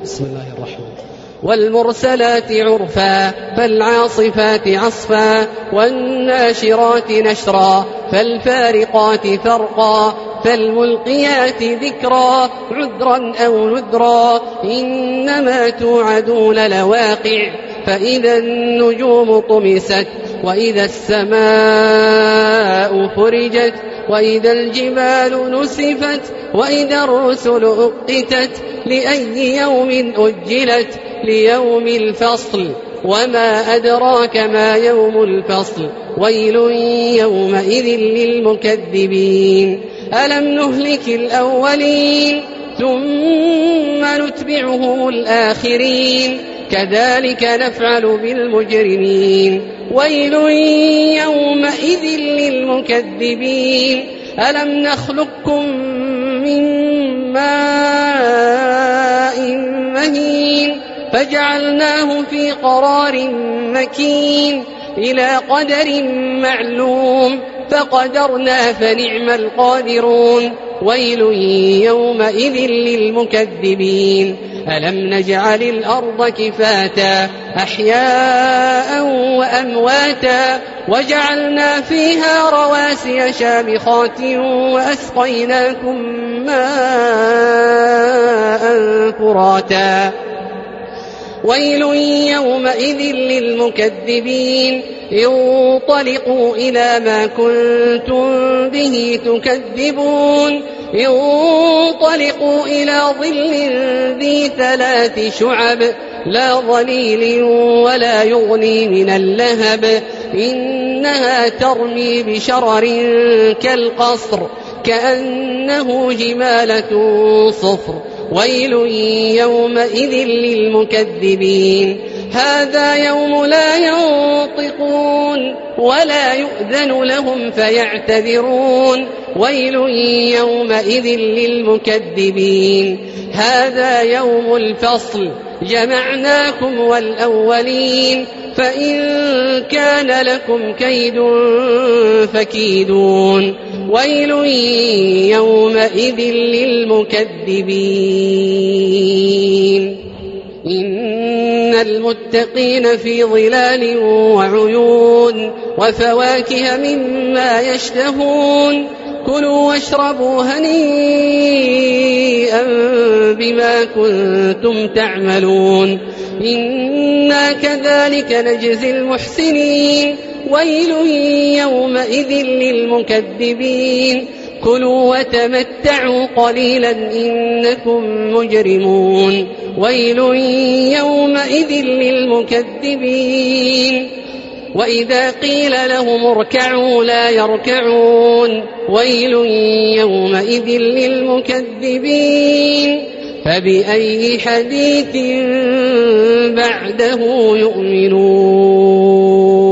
بسم الله الرحمن الرحيم. والمرسلات عرفا فالعاصفات عصفا والناشرات نشرا فالفارقات فرقا فالملقيات ذكرا عذرا أو نذرا إنما توعدون لواقع فإذا النجوم طمست وإذا السماء فرجت وإذا الجبال نسفت وإذا الرسل أقتت لأي يوم أجلت ليوم الفصل وما أدراك ما يوم الفصل ويل يومئذ للمكذبين ألم نهلك الأولين ثم نتبعهم الآخرين كذلك نفعل بالمجرمين ويل يومئذ للمكذبين ألم نخلقكم من ماء مهين فجعلناه في قرار مكين إلى قدر معلوم فقدرنا فنعم القادرون ويل يومئذ للمكذبين ألم نجعل الأرض كفاتا أحياء وأمواتا وجعلنا فيها رواسي شامخات وأسقيناكم ماء فراتا ويل يومئذ للمكذبين انطلقوا إلى ما كنتم به تكذبون انطلقوا إلى ظل ذي 3 شعب لا ظليل ولا يغني من اللهب إنها ترمي بشرر كالقصر كأنه جمالة صفر ويل يومئذ للمكذبين هذا يوم لا ينطقون ولا يؤذن لهم فيعتذرون ويل يومئذ للمكذبين هذا يوم الفصل جمعناكم والأولين فإن كان لكم كيد فكيدون ويل يومئذ للمكذبين إن المتقين في ظلال وعيون وفواكه مما يشتهون كلوا واشربوا هنيئا بما كنتم تعملون إنا كذلك نجزي المحسنين ويل يومئذ للمكذبين كلوا وتمتعوا قليلا إنكم مجرمون ويل يومئذ للمكذبين وإذا قيل لهم اركعوا لا يركعون ويل يومئذ للمكذبين فبأي حديث بعده يؤمنون.